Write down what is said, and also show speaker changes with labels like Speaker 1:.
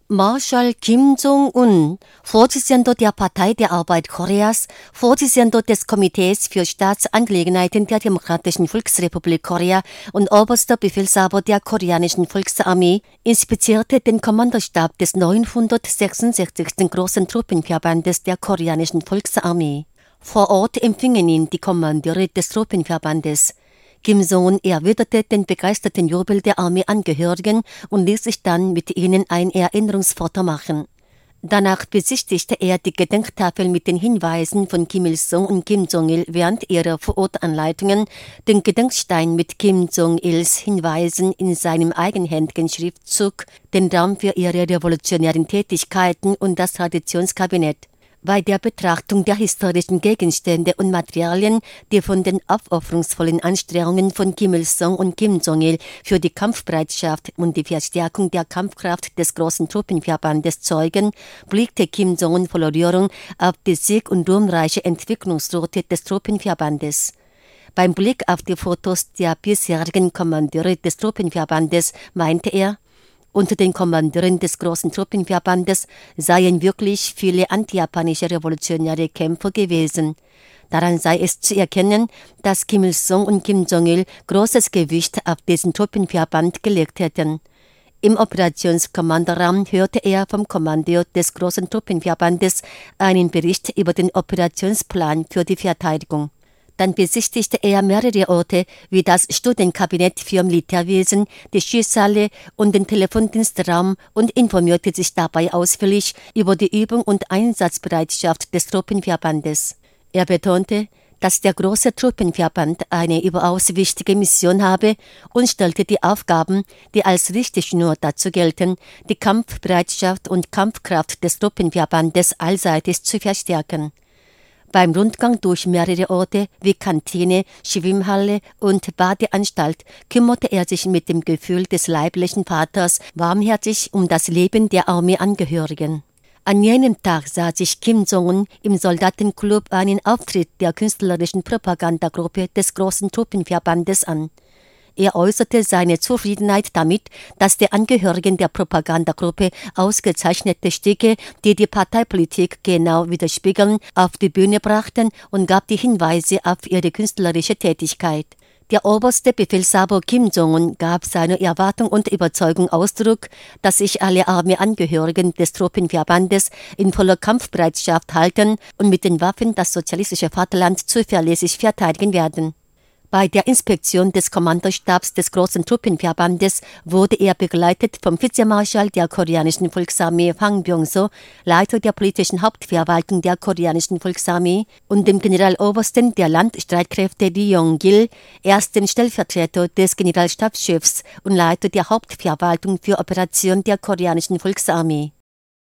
Speaker 1: Marschall Kim Jong-un, Vorsitzender der Partei der Arbeit Koreas, Vorsitzender des Komitees für Staatsangelegenheiten der Demokratischen Volksrepublik Korea und oberster Befehlshaber der koreanischen Volksarmee, inspizierte den Kommandostab des 966. Großen Truppenverbandes der koreanischen Volksarmee. Vor Ort empfingen ihn die Kommandeure des Truppenverbandes. Kim Jong-un erwiderte den begeisterten Jubel der Armeeangehörigen und ließ sich dann mit ihnen ein Erinnerungsfoto machen. Danach besichtigte er die Gedenktafel mit den Hinweisen von Kim Il-sung und Kim Jong-il während ihrer Vorortanleitungen, den Gedenkstein mit Kim Jong-ils Hinweisen in seinem eigenhändigen Schriftzug, den Raum für ihre revolutionären Tätigkeiten und das Traditionskabinett. Bei der Betrachtung der historischen Gegenstände und Materialien, die von den aufopferungsvollen Anstrengungen von Kim Il-sung und Kim Jong-il für die Kampfbereitschaft und die Verstärkung der Kampfkraft des großen Truppenverbandes zeugen, blickte Kim Jong-un voller Rührung auf die sieg- und ruhmreiche Entwicklungsroute des Truppenverbandes. Beim Blick auf die Fotos der bisherigen Kommandeure des Truppenverbandes meinte er, unter den Kommandeuren des großen Truppenverbandes seien wirklich viele antijapanische revolutionäre Kämpfer gewesen. Daran sei es zu erkennen, dass Kim Il-sung und Kim Jong-il großes Gewicht auf diesen Truppenverband gelegt hätten. Im Operationskommandoraum hörte er vom Kommandeur des großen Truppenverbandes einen Bericht über den Operationsplan für die Verteidigung. Dann besichtigte er mehrere Orte wie das Studienkabinett für Militärwesen, die Schießhalle und den Telefondienstraum und informierte sich dabei ausführlich über die Übung und Einsatzbereitschaft des Truppenverbandes. Er betonte, dass der große Truppenverband eine überaus wichtige Mission habe und stellte die Aufgaben, die als Richtschnur dazu gelten, die Kampfbereitschaft und Kampfkraft des Truppenverbandes allseitig zu verstärken. Beim Rundgang durch mehrere Orte wie Kantine, Schwimmhalle und Badeanstalt kümmerte er sich mit dem Gefühl des leiblichen Vaters warmherzig um das Leben der Armeeangehörigen. An jenem Tag sah sich Kim Jong-un im Soldatenclub einen Auftritt der künstlerischen Propagandagruppe des großen Truppenverbandes an. Er äußerte seine Zufriedenheit damit, dass die Angehörigen der Propagandagruppe ausgezeichnete Stücke, die die Parteipolitik genau widerspiegeln, auf die Bühne brachten und gab die Hinweise auf ihre künstlerische Tätigkeit. Der oberste Befehlshaber Kim Jong-un gab seiner Erwartung und Überzeugung Ausdruck, dass sich alle Armeeangehörigen des Truppenverbandes in voller Kampfbereitschaft halten und mit den Waffen das sozialistische Vaterland zuverlässig verteidigen werden. Bei der Inspektion des Kommandostabs des großen Truppenverbandes wurde er begleitet vom Vizemarschall der koreanischen Volksarmee Hwang Byung-so, Leiter der politischen Hauptverwaltung der koreanischen Volksarmee, und dem Generalobersten der Landstreitkräfte Lee Yong-gil, ersten Stellvertreter des Generalstabschefs und Leiter der Hauptverwaltung für Operationen der koreanischen Volksarmee.